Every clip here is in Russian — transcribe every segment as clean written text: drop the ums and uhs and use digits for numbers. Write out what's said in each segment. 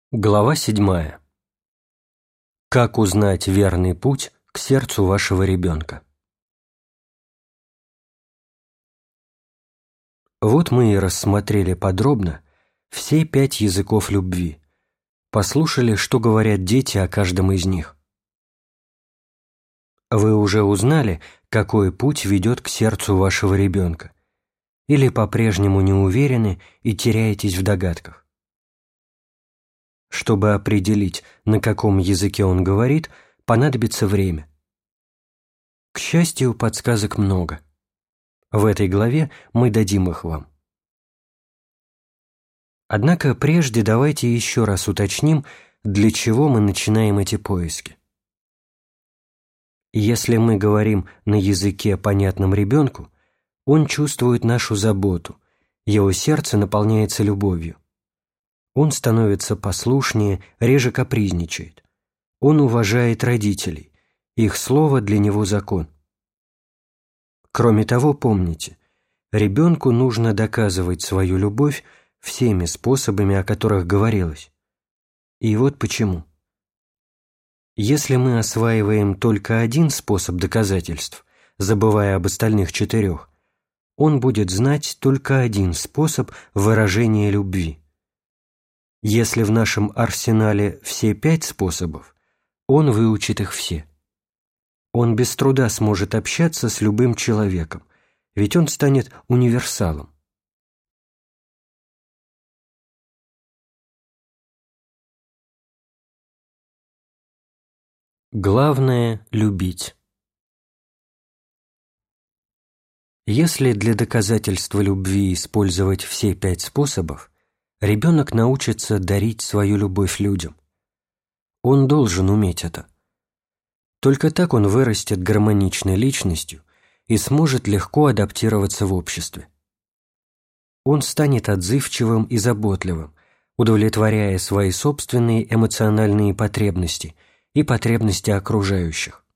Глава 7. Как узнать верный путь к сердцу вашего ребенка? Вот мы и рассмотрели подробно все 5 языков любви, послушали, что говорят дети о каждом из них. Вы уже узнали, какой путь ведет к сердцу вашего ребенка, или по-прежнему не уверены и теряетесь в догадках? Чтобы определить, на каком языке он говорит, понадобится время. К счастью, подсказок много. В этой главе мы дадим их вам. Однако прежде давайте еще раз уточним, для чего мы начинаем эти поиски. Если мы говорим на языке, понятном ребенку, он чувствует нашу заботу, его сердце наполняется любовью. Он становится послушнее, реже капризничает. Он уважает родителей, их слово для него закон. Кроме того, помните, ребенку нужно доказывать свою любовь всеми способами, о которых говорилось. И вот почему. Если мы осваиваем только один способ доказательств, забывая об остальных 4, он будет знать только один способ выражения любви. Если в нашем арсенале все 5 способов, он выучит их все. Он без труда сможет общаться с любым человеком, ведь он станет универсалом. Главное – любить. Если для доказательства любви использовать все 5 способов, ребенок научится дарить свою любовь людям. Он должен уметь это. Только так он вырастет гармоничной личностью и сможет легко адаптироваться в обществе. Он станет отзывчивым и заботливым, удовлетворяя свои собственные эмоциональные потребности и потребности окружающих.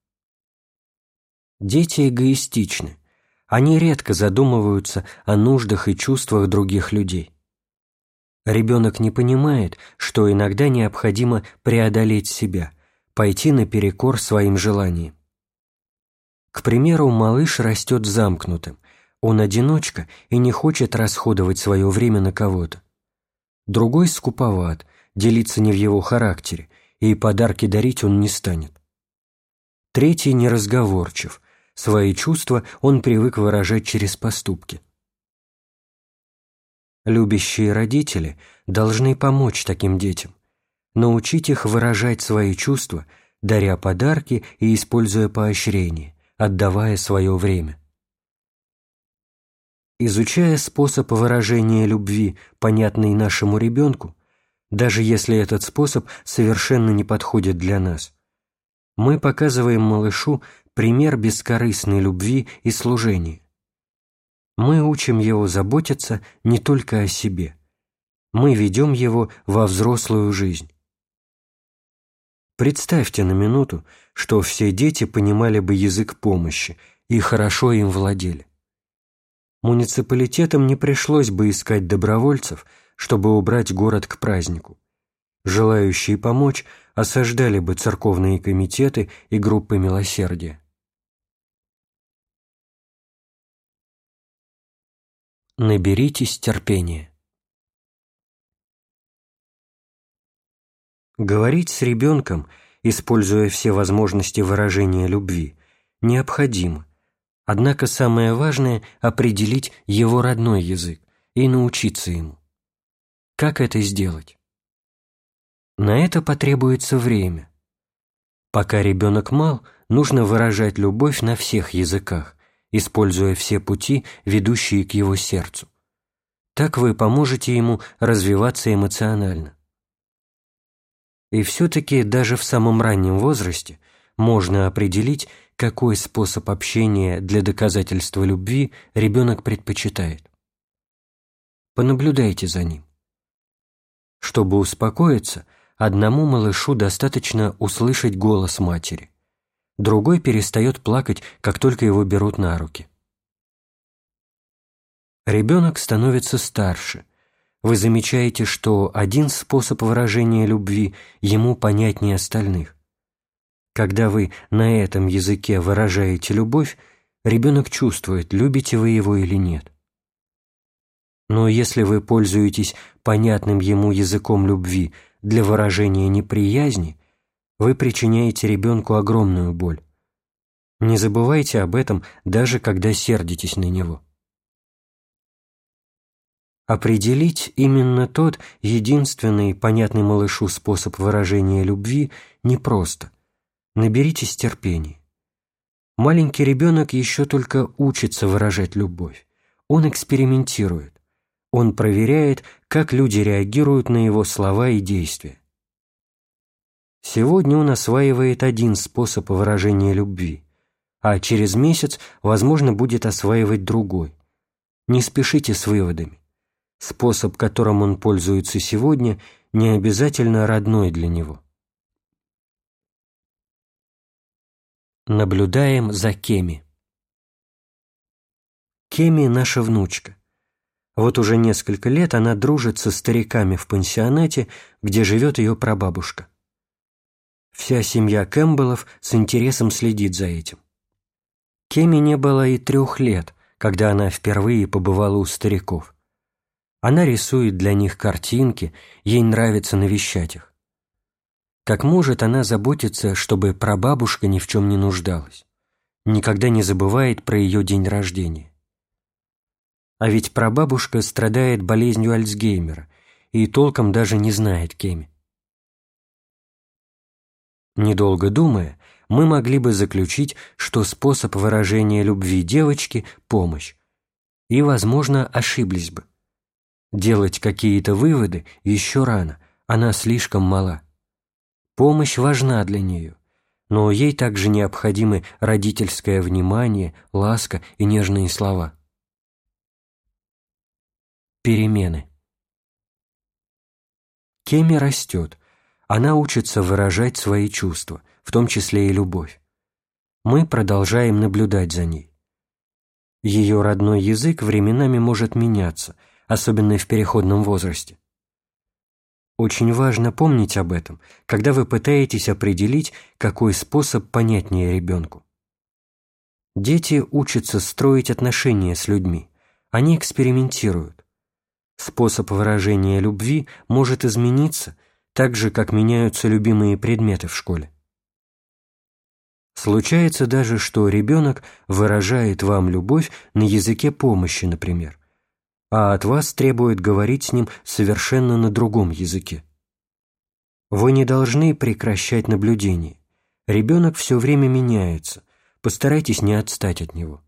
Дети эгоистичны. Они редко задумываются о нуждах и чувствах других людей. Ребенок не понимает, что иногда необходимо преодолеть себя, пойти наперекор своим желаниям. К примеру, малыш растет замкнутым, он одиночка и не хочет расходовать свое время на кого-то. Другой скуповат, делиться не в его характере, и подарки дарить он не станет. Третий неразговорчив, свои чувства он привык выражать через поступки. Любящие родители должны помочь таким детям, научить их выражать свои чувства, даря подарки и используя поощрение, отдавая свое время. Изучая способ выражения любви, понятный нашему ребенку, даже если этот способ совершенно не подходит для нас, мы показываем малышу пример бескорыстной любви и служения. Мы учим его заботиться не только о себе. Мы ведем его во взрослую жизнь. Представьте на минуту, что все дети понимали бы язык помощи и хорошо им владели. Муниципалитетам не пришлось бы искать добровольцев, чтобы убрать город к празднику. Желающие помочь осаждали бы церковные комитеты и группы милосердия. Наберитесь терпения. Говорить с ребенком, используя все возможности выражения любви, необходимо. Однако самое важное – определить его родной язык и научиться ему. Как это сделать? На это потребуется время. Пока ребенок мал, нужно выражать любовь на всех языках, используя все пути, ведущие к его сердцу. Так вы поможете ему развиваться эмоционально. И все-таки даже в самом раннем возрасте можно определить, какой способ общения для доказательства любви ребенок предпочитает. Понаблюдайте за ним. Чтобы успокоиться, одному малышу достаточно услышать голос матери. Другой перестает плакать, как только его берут на руки. Ребенок становится старше, Вы замечаете, что один способ выражения любви ему понятнее остальных. Когда вы на этом языке выражаете любовь, ребенок чувствует, любите вы его или нет. Но если вы пользуетесь понятным ему языком любви для выражения неприязни, вы причиняете ребенку огромную боль. Не забывайте об этом, даже когда сердитесь на него. Определить именно тот единственный понятный малышу способ выражения любви непросто. Наберитесь терпения. Маленький ребенок еще только учится выражать любовь. Он экспериментирует. Он проверяет, как люди реагируют на его слова и действия. Сегодня он осваивает один способ выражения любви, а через месяц, возможно, будет осваивать другой. Не спешите с выводами. Способ, которым он пользуется сегодня, не обязательно родной для него. Наблюдаем за Кеми. Кеми – наша внучка. Вот уже несколько лет она дружит со стариками в пансионате, где живет ее прабабушка. Вся семья Кэмпбеллов с интересом следит за этим. Кеми не было и 3 лет, когда она впервые побывала у стариков. Она рисует для них картинки, ей нравится навещать их. Как может, она заботится, чтобы прабабушка ни в чем не нуждалась. Никогда не забывает про ее день рождения. А ведь прабабушка страдает болезнью Альцгеймера и толком даже не знает Кеми. Недолго думая, мы могли бы заключить, что способ выражения любви девочки – помощь. И, возможно, ошиблись бы. Делать какие-то выводы еще рано, она слишком мала. Помощь важна для нее, но ей также необходимы родительское внимание, ласка и нежные слова. Перемены. Кеми растет. Она учится выражать свои чувства, в том числе и любовь. Мы продолжаем наблюдать за ней. Ее родной язык временами может меняться, особенно в переходном возрасте. Очень важно помнить об этом, когда вы пытаетесь определить, какой способ понятнее ребенку. Дети учатся строить отношения с людьми, они экспериментируют. Способ выражения любви может измениться, так же, как меняются любимые предметы в школе. Случается даже, что ребенок выражает вам любовь на языке помощи, например, а от вас требует говорить с ним совершенно на другом языке. Вы не должны прекращать наблюдение. Ребенок все время меняется, постарайтесь не отстать от него.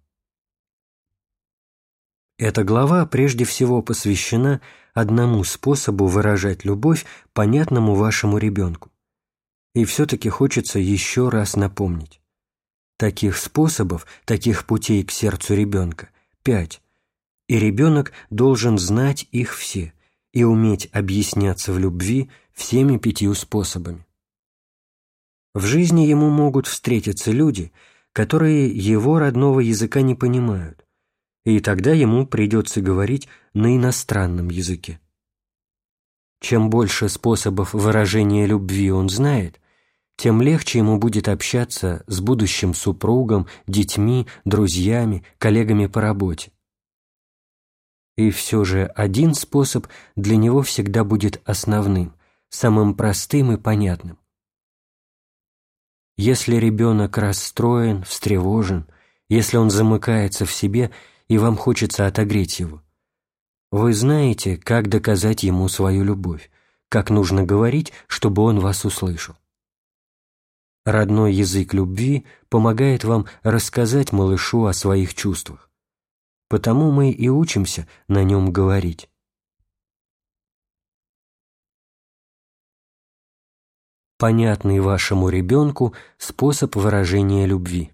Эта глава прежде всего посвящена одному способу выражать любовь понятному вашему ребенку. И все-таки хочется еще раз напомнить. Таких способов, таких путей к сердцу ребенка 5, и ребенок должен знать их все и уметь объясняться в любви всеми 5 способами. В жизни ему могут встретиться люди, которые его родного языка не понимают, и тогда ему придется говорить на иностранном языке. Чем больше способов выражения любви он знает, тем легче ему будет общаться с будущим супругом, детьми, друзьями, коллегами по работе. И все же один способ для него всегда будет основным, самым простым и понятным. Если ребенок расстроен, встревожен, если он замыкается в себе и вам хочется отогреть его, вы знаете, как доказать ему свою любовь, как нужно говорить, чтобы он вас услышал. Родной язык любви помогает вам рассказать малышу о своих чувствах. Потому мы и учимся на нем говорить. Понятный вашему ребенку способ выражения любви.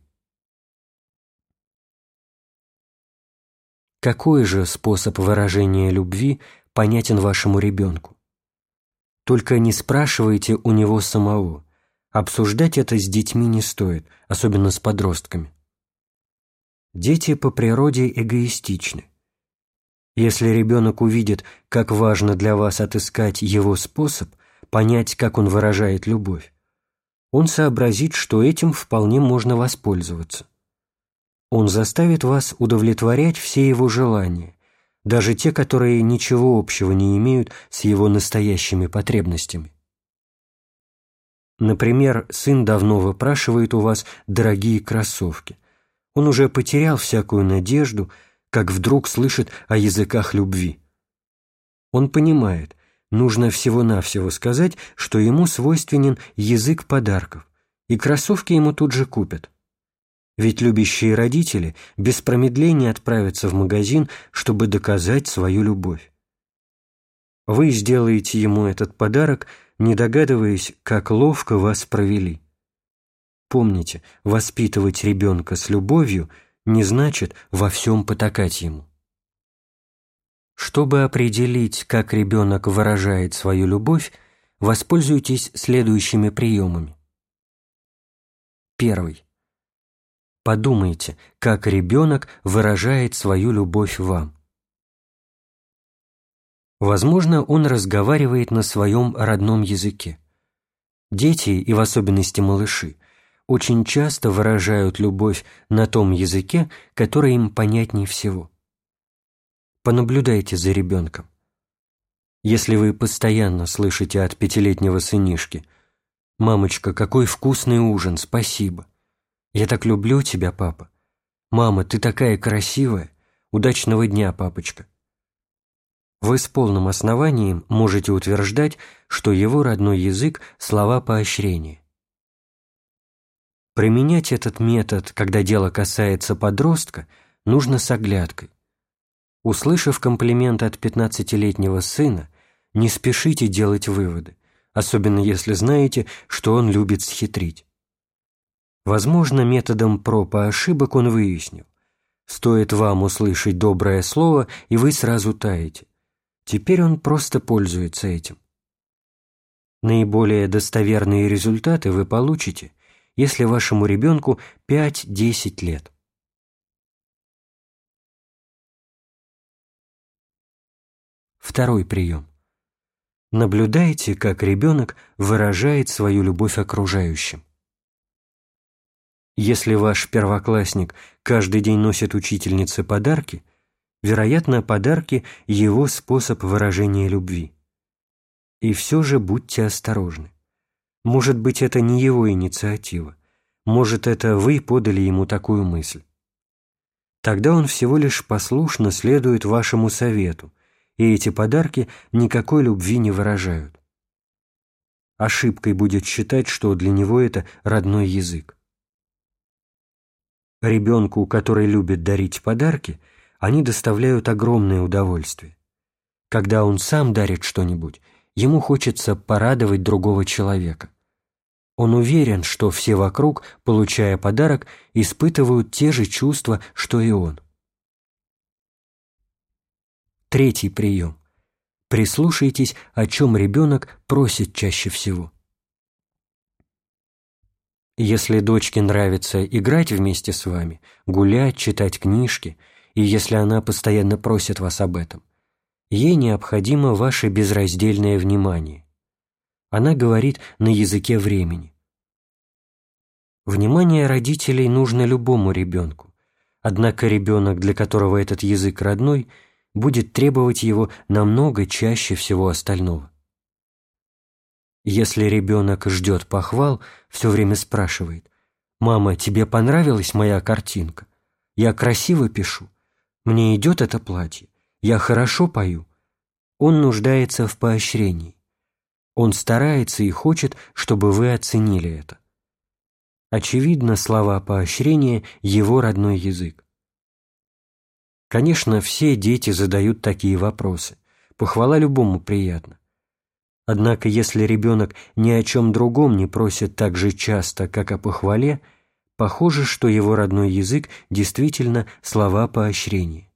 Какой же способ выражения любви понятен вашему ребенку? Только не спрашивайте у него самого. Обсуждать это с детьми не стоит, особенно с подростками. Дети по природе эгоистичны. Если ребенок увидит, как важно для вас отыскать его способ, понять, как он выражает любовь, он сообразит, что этим вполне можно воспользоваться. Он заставит вас удовлетворять все его желания, даже те, которые ничего общего не имеют с его настоящими потребностями. Например, сын давно выпрашивает у вас дорогие кроссовки. Он уже потерял всякую надежду, как вдруг слышит о языках любви. Он понимает, нужно всего-навсего сказать, что ему свойственен язык подарков, и кроссовки ему тут же купят. Ведь любящие родители без промедления отправятся в магазин, чтобы доказать свою любовь. Вы сделаете ему этот подарок, не догадываясь, как ловко вас провели. Помните, воспитывать ребенка с любовью не значит во всем потакать ему. Чтобы определить, как ребенок выражает свою любовь, воспользуйтесь следующими приемами. Первый. Подумайте, как ребенок выражает свою любовь вам. Возможно, он разговаривает на своем родном языке. Дети, и в особенности малыши, очень часто выражают любовь на том языке, который им понятнее всего. Понаблюдайте за ребенком. Если вы постоянно слышите от пятилетнего сынишки: «Мамочка, какой вкусный ужин, спасибо! Я так люблю тебя, папа! Мама, ты такая красивая! Удачного дня, папочка!» Вы с полным основанием можете утверждать, что его родной язык – слова поощрения. Применять этот метод, когда дело касается подростка, нужно с оглядкой. Услышав комплимент от 15-летнего сына, не спешите делать выводы, особенно если знаете, что он любит схитрить. Возможно, методом проб и ошибок он выяснил: стоит вам услышать доброе слово, и вы сразу таете. Теперь он просто пользуется этим. Наиболее достоверные результаты вы получите, если вашему ребенку 5-10 лет. Второй прием. Наблюдайте, как ребенок выражает свою любовь окружающим. Если ваш первоклассник каждый день носит учительнице подарки, вероятно, подарки – его способ выражения любви. И все же будьте осторожны. Может быть, это не его инициатива. Может, это вы подали ему такую мысль. Тогда он всего лишь послушно следует вашему совету, и эти подарки никакой любви не выражают. Ошибкой будет считать, что для него это родной язык. Ребенку, который любит дарить подарки, они доставляют огромное удовольствие. Когда он сам дарит что-нибудь, ему хочется порадовать другого человека. Он уверен, что все вокруг, получая подарок, испытывают те же чувства, что и он. Третий прием. Прислушайтесь, о чем ребенок просит чаще всего. Если дочке нравится играть вместе с вами, гулять, читать книжки, и если она постоянно просит вас об этом, ей необходимо ваше безраздельное внимание. Она говорит на языке времени. Внимание родителей нужно любому ребенку, однако ребенок, для которого этот язык родной, будет требовать его намного чаще всего остального. Если ребенок ждет похвал, все время спрашивает: «Мама, тебе понравилась моя картинка? Я красиво пишу? Мне идет это платье? Я хорошо пою?» Он нуждается в поощрении. Он старается и хочет, чтобы вы оценили это. Очевидно, слова поощрения – его родной язык. Конечно, все дети задают такие вопросы. Похвала любому приятна. Однако, если ребенок ни о чем другом не просит так же часто, как о похвале, похоже, что его родной язык действительно слова поощрения.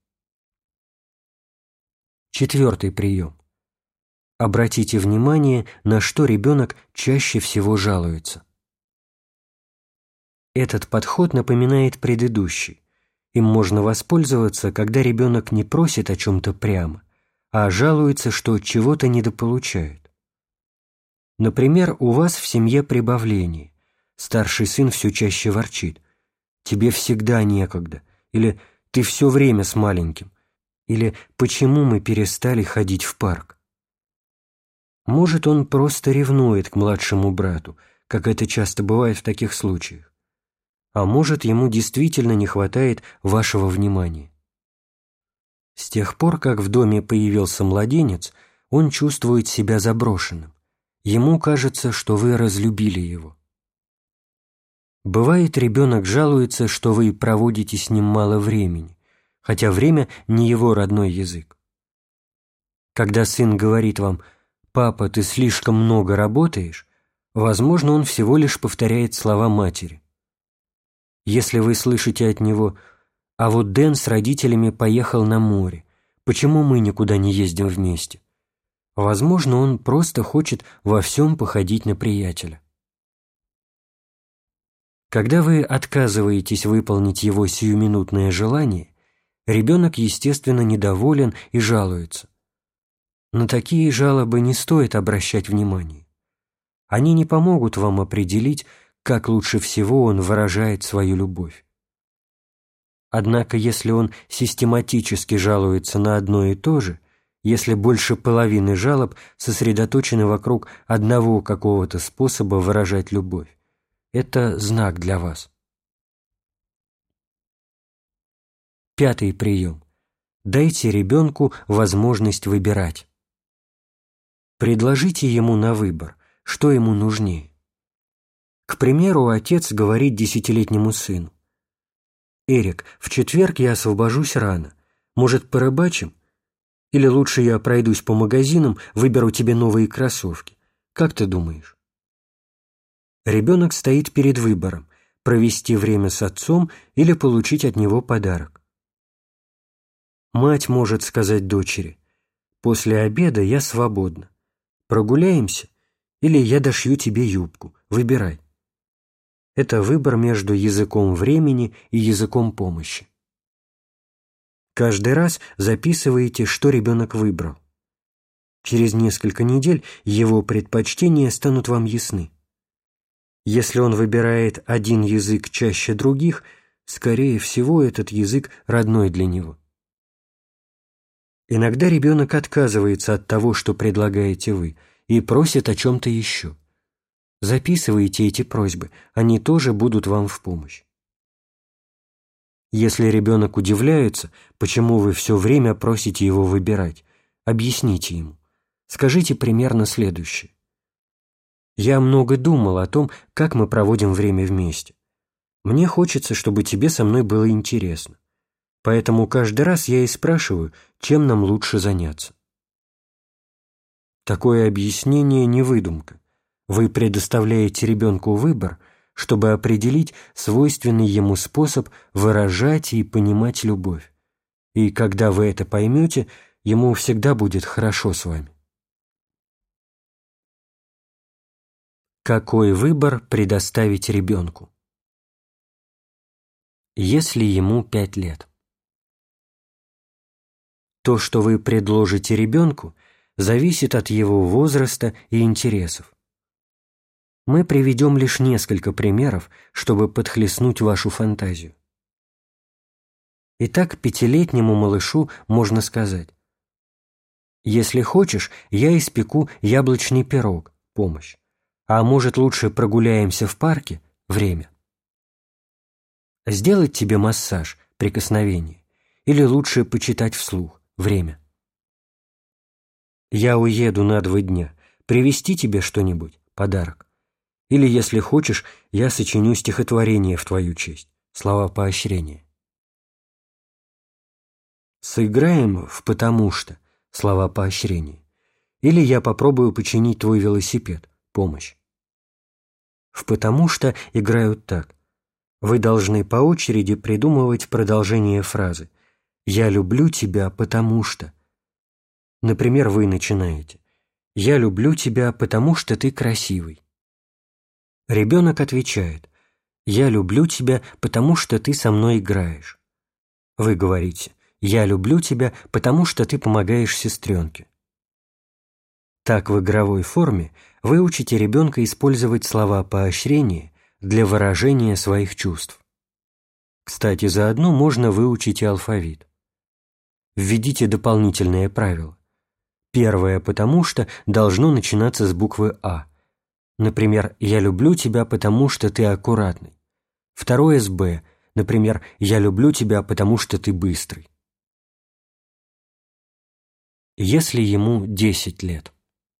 Четвертый прием. Обратите внимание, на что ребенок чаще всего жалуется. Этот подход напоминает предыдущий. Им можно воспользоваться, когда ребенок не просит о чем-то прямо, а жалуется, что чего-то недополучает. Например, у вас в семье прибавление. Старший сын все чаще ворчит: «Тебе всегда некогда», или «Ты все время с маленьким», или «Почему мы перестали ходить в парк?». Может, он просто ревнует к младшему брату, как это часто бывает в таких случаях. А может, ему действительно не хватает вашего внимания. С тех пор, как в доме появился младенец, он чувствует себя заброшенным. Ему кажется, что вы разлюбили его. Бывает, ребенок жалуется, что вы проводите с ним мало времени, хотя время не его родной язык. Когда сын говорит вам: «Папа, ты слишком много работаешь», возможно, он всего лишь повторяет слова матери. Если вы слышите от него: «А вот Дэн с родителями поехал на море, почему мы никуда не ездим вместе?», возможно, он просто хочет во всем походить на приятеля. Когда вы отказываетесь выполнить его сиюминутное желание, ребенок, естественно, недоволен и жалуется. На такие жалобы не стоит обращать внимания. Они не помогут вам определить, как лучше всего он выражает свою любовь. Однако, если он систематически жалуется на одно и то же, если больше половины жалоб сосредоточены вокруг одного какого-то способа выражать любовь, это знак для вас. 5-й прием. Дайте ребенку возможность выбирать. Предложите ему на выбор, что ему нужнее. К примеру, отец говорит 10-летнему сыну: «Эрик, в четверг я освобожусь рано. Может, порыбачим? Или лучше я пройдусь по магазинам, выберу тебе новые кроссовки. Как ты думаешь?» Ребенок стоит перед выбором: провести время с отцом или получить от него подарок. Мать может сказать дочери: «После обеда я свободна. Прогуляемся? Или я дошью тебе юбку. Выбирай». Это выбор между языком времени и языком помощи. Каждый раз записываете, что ребенок выбрал. Через несколько недель его предпочтения станут вам ясны. Если он выбирает один язык чаще других, скорее всего, этот язык родной для него. Иногда ребенок отказывается от того, что предлагаете вы, и просит о чем-то еще. Записывайте эти просьбы, они тоже будут вам в помощь. Если ребенок удивляется, почему вы все время просите его выбирать, объясните ему. Скажите примерно следующее: «Я много думал о том, как мы проводим время вместе. Мне хочется, чтобы тебе со мной было интересно. Поэтому каждый раз я и спрашиваю, чем нам лучше заняться». Такое объяснение не выдумка. Вы предоставляете ребенку выбор, чтобы определить свойственный ему способ выражать и понимать любовь. И когда вы это поймете, ему всегда будет хорошо с вами. Какой выбор предоставить ребенку? Если ему 5 лет. То, что вы предложите ребенку, зависит от его возраста и интересов. Мы приведем лишь несколько примеров, чтобы подхлестнуть вашу фантазию. Итак, 5-летнему малышу можно сказать: «Если хочешь, я испеку яблочный пирог, помощь. А может, лучше прогуляемся в парке, время. Сделать тебе массаж, прикосновение, или лучше почитать вслух, время. Я уеду на 2 дня, привезти тебе что-нибудь, подарок. Или, если хочешь, я сочиню стихотворение в твою честь, слова поощрения. Сыграем в «потому что», слова поощрения. Или я попробую починить твой велосипед, помощь. В «потому что» играют так. Вы должны по очереди придумывать продолжение фразы «Я люблю тебя, потому что». Например, вы начинаете «Я люблю тебя, потому что ты красивый». Ребенок отвечает: «Я люблю тебя, потому что ты со мной играешь». Вы говорите: «Я люблю тебя, потому что ты помогаешь сестренке». Так в игровой форме вы учите ребенка использовать слова поощрения для выражения своих чувств. Кстати, заодно можно выучить и алфавит. Введите дополнительное правило. Первое «потому что» должно начинаться с буквы «А». Например, «Я люблю тебя, потому что ты аккуратный». Второе с «Б». Например, «Я люблю тебя, потому что ты быстрый». Если ему 10 лет.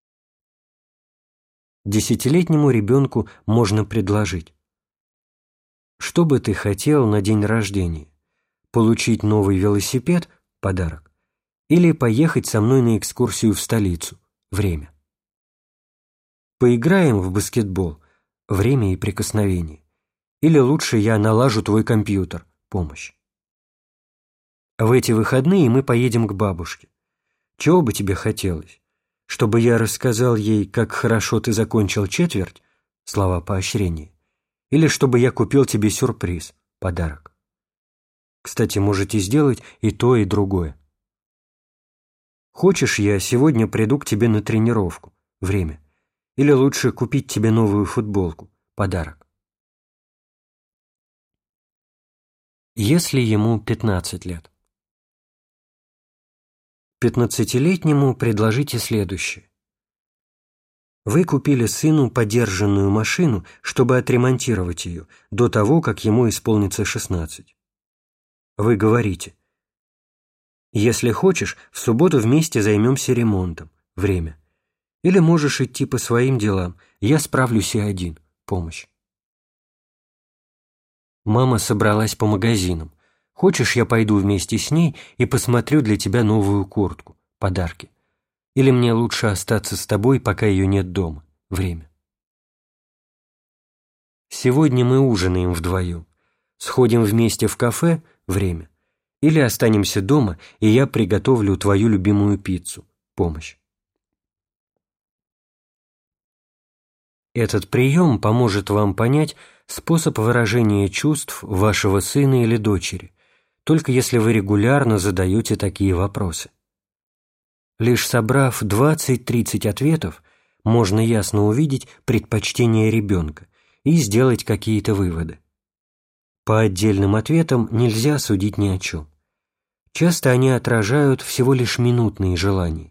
Десятилетнему ребенку можно предложить: что бы ты хотел на день рождения? Получить новый велосипед – подарок. Или поехать со мной на экскурсию в столицу – время. Поиграем в баскетбол – время и прикосновение. Или лучше я налажу твой компьютер – помощь. В эти выходные мы поедем к бабушке. Чего бы тебе хотелось? Чтобы я рассказал ей, как хорошо ты закончил четверть – слова поощрения. Или чтобы я купил тебе сюрприз – подарок. Кстати, можете сделать и то, и другое. Хочешь, я сегодня приду к тебе на тренировку – время. Или лучше купить тебе новую футболку – подарок. Если ему 15 лет. 15-летнему предложите следующее. Вы купили сыну подержанную машину, чтобы отремонтировать ее до того, как ему исполнится 16. Вы говорите: если хочешь, в субботу вместе займемся ремонтом, время. Или можешь идти по своим делам, я справлюсь и один, помощь. Мама собралась по магазинам. Хочешь, я пойду вместе с ней и посмотрю для тебя новую куртку, подарки. Или мне лучше остаться с тобой, пока ее нет дома, время. Сегодня мы ужинаем вдвоем. Сходим вместе в кафе, время. Или останемся дома, и я приготовлю твою любимую пиццу, помощь. Этот прием поможет вам понять способ выражения чувств вашего сына или дочери, только если вы регулярно задаете такие вопросы. Лишь собрав 20-30 ответов, можно ясно увидеть предпочтения ребенка и сделать какие-то выводы. По отдельным ответам нельзя судить ни о чем. Часто они отражают всего лишь минутные желания.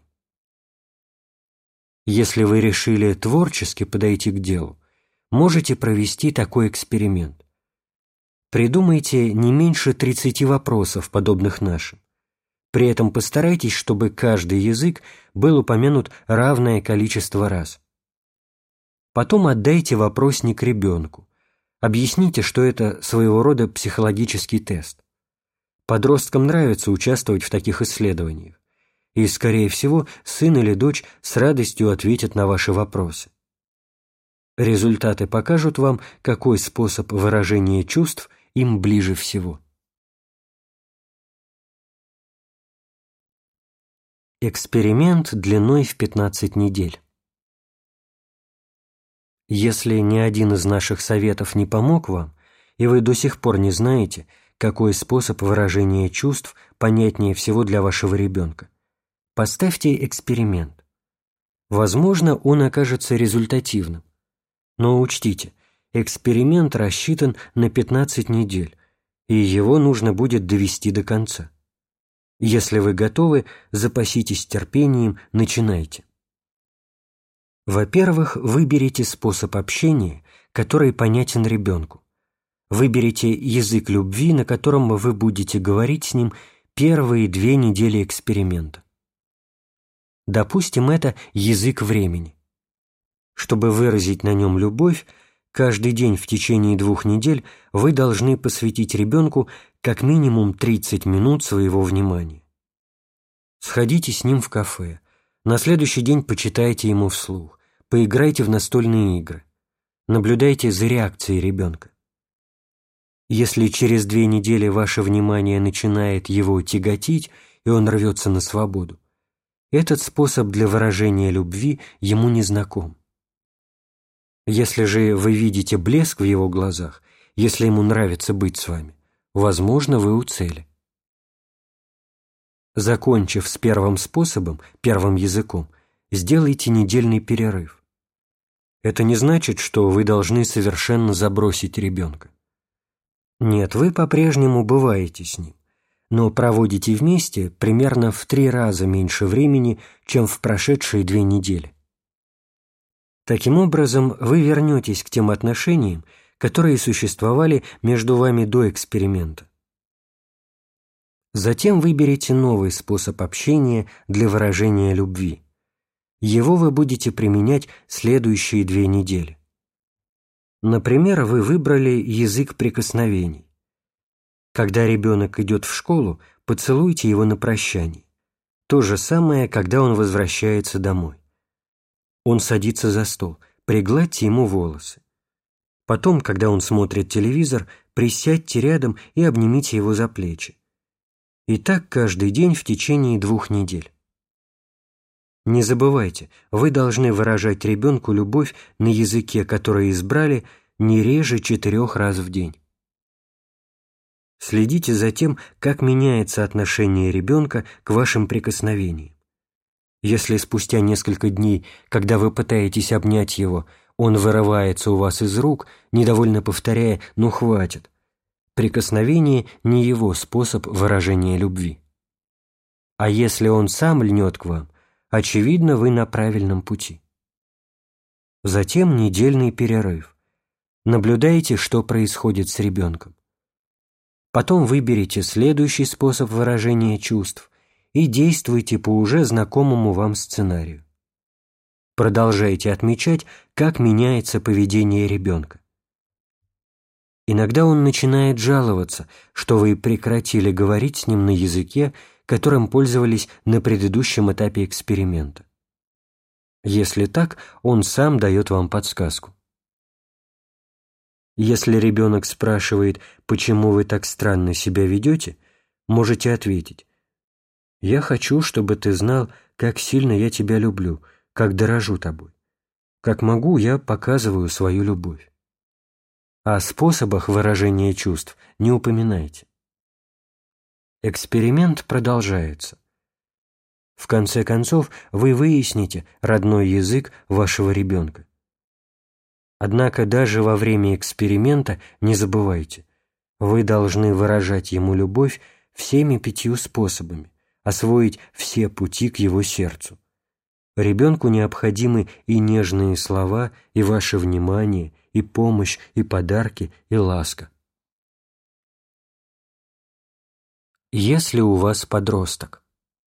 Если вы решили творчески подойти к делу, можете провести такой эксперимент. Придумайте не меньше 30 вопросов, подобных нашим. При этом постарайтесь, чтобы каждый язык был упомянут равное количество раз. Потом отдайте вопросник ребенку. Объясните, что это своего рода психологический тест. Подросткам нравится участвовать в таких исследованиях. И, скорее всего, сын или дочь с радостью ответят на ваши вопросы. Результаты покажут вам, какой способ выражения чувств им ближе всего. Эксперимент длиной в 15 недель. Если ни один из наших советов не помог вам, и вы до сих пор не знаете, какой способ выражения чувств понятнее всего для вашего ребенка, поставьте эксперимент. Возможно, он окажется результативным. Но учтите, эксперимент рассчитан на 15 недель, и его нужно будет довести до конца. Если вы готовы, запаситесь терпением, начинайте. Во-первых, выберите способ общения, который понятен ребенку. Выберите язык любви, на котором вы будете говорить с ним первые 2 недели эксперимента. Допустим, это язык времени. Чтобы выразить на нем любовь, каждый день в течение 2 недель вы должны посвятить ребенку как минимум 30 минут своего внимания. Сходите с ним в кафе, на следующий день почитайте ему вслух, поиграйте в настольные игры, наблюдайте за реакцией ребенка. Если через 2 недели ваше внимание начинает его тяготить, и он рвется на свободу, этот способ для выражения любви ему не знаком. Если же вы видите блеск в его глазах, если ему нравится быть с вами, возможно, вы у цели. Закончив с первым способом, первым языком, сделайте недельный перерыв. Это не значит, что вы должны совершенно забросить ребенка. Нет, вы по-прежнему бываете с ним, но проводите вместе примерно в 3 раза меньше времени, чем в прошедшие 2 недели. Таким образом, вы вернетесь к тем отношениям, которые существовали между вами до эксперимента. Затем выберите новый способ общения для выражения любви. Его вы будете применять следующие 2 недели. Например, вы выбрали язык прикосновений. Когда ребенок идет в школу, поцелуйте его на прощание. То же самое, когда он возвращается домой. Он садится за стол, пригладьте ему волосы. Потом, когда он смотрит телевизор, присядьте рядом и обнимите его за плечи. И так каждый день в течение 2 недель. Не забывайте, вы должны выражать ребенку любовь на языке, который избрали, не реже 4 раз в день. Следите за тем, как меняется отношение ребенка к вашим прикосновениям. Если спустя несколько дней, когда вы пытаетесь обнять его, он вырывается у вас из рук, недовольно повторяя «ну хватит», прикосновение не его способ выражения любви. А если он сам льнет к вам, очевидно, вы на правильном пути. Затем недельный перерыв. Наблюдайте, что происходит с ребенком. Потом выберите следующий способ выражения чувств и действуйте по уже знакомому вам сценарию. Продолжайте отмечать, как меняется поведение ребенка. Иногда он начинает жаловаться, что вы прекратили говорить с ним на языке, которым пользовались на предыдущем этапе эксперимента. Если так, он сам дает вам подсказку. Если ребенок спрашивает, почему вы так странно себя ведете, можете ответить: «Я хочу, чтобы ты знал, как сильно я тебя люблю, как дорожу тобой. Как могу, я показываю свою любовь». О способах выражения чувств не упоминайте. Эксперимент продолжается. В конце концов, вы выясните родной язык вашего ребенка. Однако даже во время эксперимента не забывайте, вы должны выражать ему любовь всеми 5 способами, освоить все пути к его сердцу. Ребенку необходимы и нежные слова, и ваше внимание, и помощь, и подарки, и ласка. Если у вас подросток.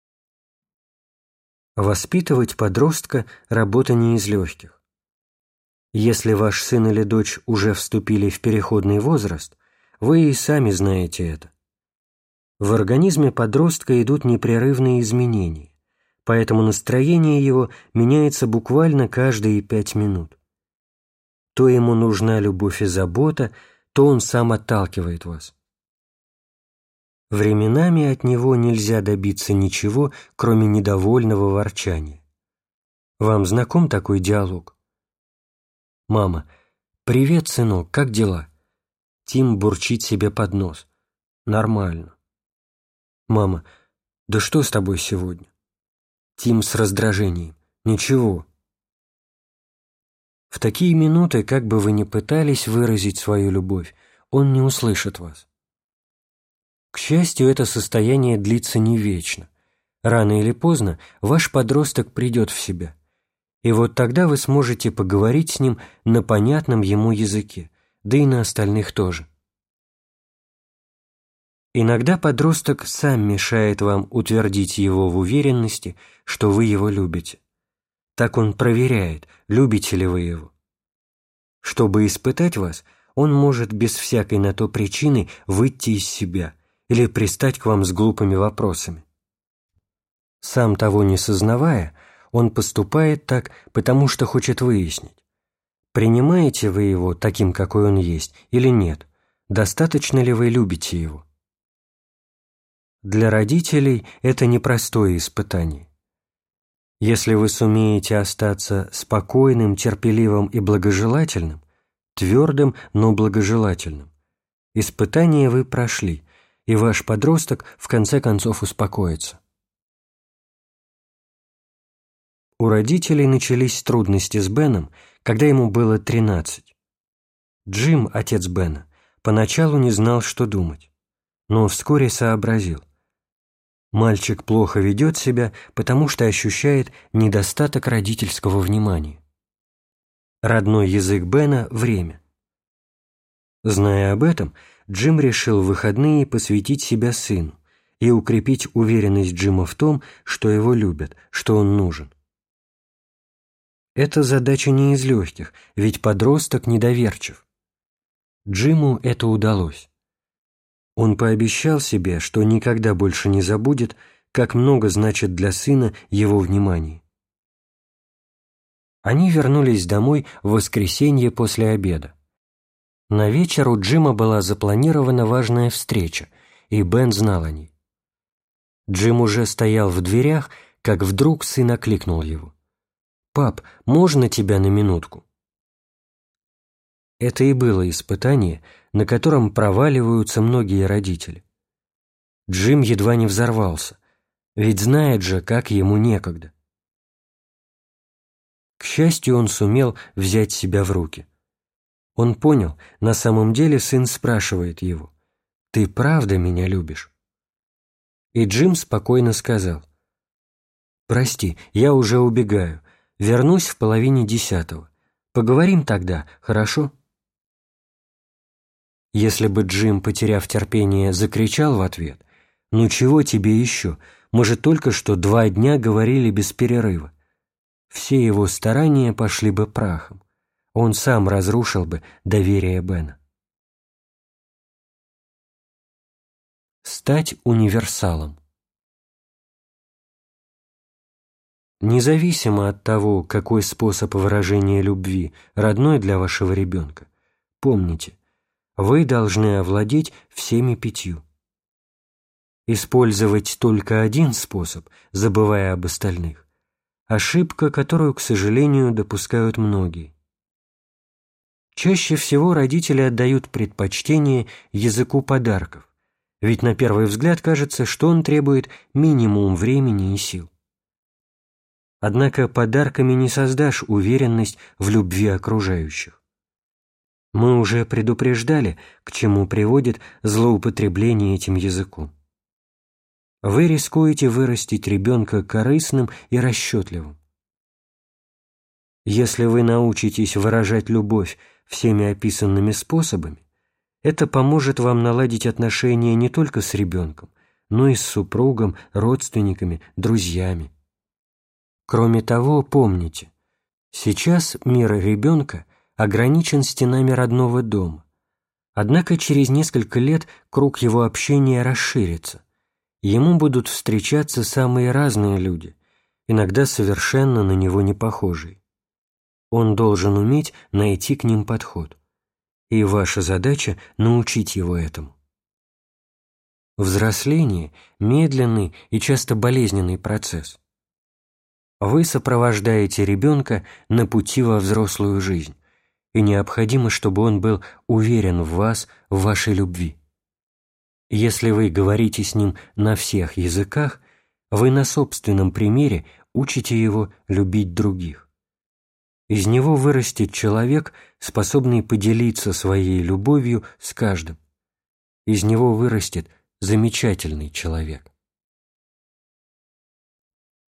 Воспитывать подростка – работа не из легких. Если ваш сын или дочь уже вступили в переходный возраст, вы и сами знаете это. В организме подростка идут непрерывные изменения, поэтому настроение его меняется буквально каждые 5 минут. То ему нужна любовь и забота, то он сам отталкивает вас. Временами от него нельзя добиться ничего, кроме недовольного ворчания. Вам знаком такой диалог? «Мама, привет, сынок, как дела?» Тим бурчит себе под нос. «Нормально». «Мама, да что с тобой сегодня?» Тим с раздражением. «Ничего». В такие минуты, как бы вы ни пытались выразить свою любовь, он не услышит вас. К счастью, это состояние длится не вечно. Рано или поздно ваш подросток придет в себя. И вот тогда вы сможете поговорить с ним на понятном ему языке, да и на остальных тоже. Иногда подросток сам мешает вам утвердить его в уверенности, что вы его любите. Так он проверяет, любите ли вы его. Чтобы испытать вас, он может без всякой на то причины выйти из себя или пристать к вам с глупыми вопросами. Сам того не сознавая, он поступает так, потому что хочет выяснить, принимаете вы его таким, какой он есть, или нет, достаточно ли вы любите его. Для родителей это непростое испытание. Если вы сумеете остаться спокойным, терпеливым и благожелательным, твердым, но благожелательным, испытание вы прошли, и ваш подросток в конце концов успокоится. У родителей начались трудности с Беном, когда ему было 13. Джим, отец Бена, поначалу не знал, что думать, но вскоре сообразил. Мальчик плохо ведет себя, потому что ощущает недостаток родительского внимания. Родной язык Бена – время. Зная об этом, Джим решил в выходные посвятить себя сыну и укрепить уверенность Джима в том, что его любят, что он нужен. Эта задача не из легких, ведь подросток недоверчив. Джиму это удалось. Он пообещал себе, что никогда больше не забудет, как много значит для сына его внимание. Они вернулись домой в воскресенье после обеда. На вечер у Джима была запланирована важная встреча, и Бен знал о ней. Джим уже стоял в дверях, как вдруг сын окликнул его. «Пап, можно тебя на минутку?» Это и было испытание, на котором проваливаются многие родители. Джим едва не взорвался, ведь знает же, как ему некогда. К счастью, он сумел взять себя в руки. Он понял, на самом деле сын спрашивает его: «Ты правда меня любишь?» И Джим спокойно сказал: «Прости, я уже убегаю. Вернусь в 9:30. Поговорим тогда, хорошо?» Если бы Джим, потеряв терпение, закричал в ответ: «Ну чего тебе еще? Мы же только что 2 дня говорили без перерыва», все его старания пошли бы прахом. Он сам разрушил бы доверие Бена. Стать универсалом. Независимо от того, какой способ выражения любви родной для вашего ребенка, помните, вы должны овладеть всеми 5. Использовать только один способ, забывая об остальных, ошибка, которую, к сожалению, допускают многие. Чаще всего родители отдают предпочтение языку подарков, ведь на первый взгляд кажется, что он требует минимум времени и сил. Однако подарками не создашь уверенность в любви окружающих. Мы уже предупреждали, к чему приводит злоупотребление этим языком. Вы рискуете вырастить ребенка корыстным и расчетливым. Если вы научитесь выражать любовь всеми описанными способами, это поможет вам наладить отношения не только с ребенком, но и с супругом, родственниками, друзьями. Кроме того, помните, сейчас мир ребенка ограничен стенами родного дома, однако через несколько лет круг его общения расширится, ему будут встречаться самые разные люди, иногда совершенно на него не похожие. Он должен уметь найти к ним подход, и ваша задача – научить его этому. Взросление – медленный и часто болезненный процесс. Вы сопровождаете ребенка на пути во взрослую жизнь, и необходимо, чтобы он был уверен в вас, в вашей любви. Если вы говорите с ним на всех языках, вы на собственном примере учите его любить других. Из него вырастет человек, способный поделиться своей любовью с каждым. Из него вырастет замечательный человек.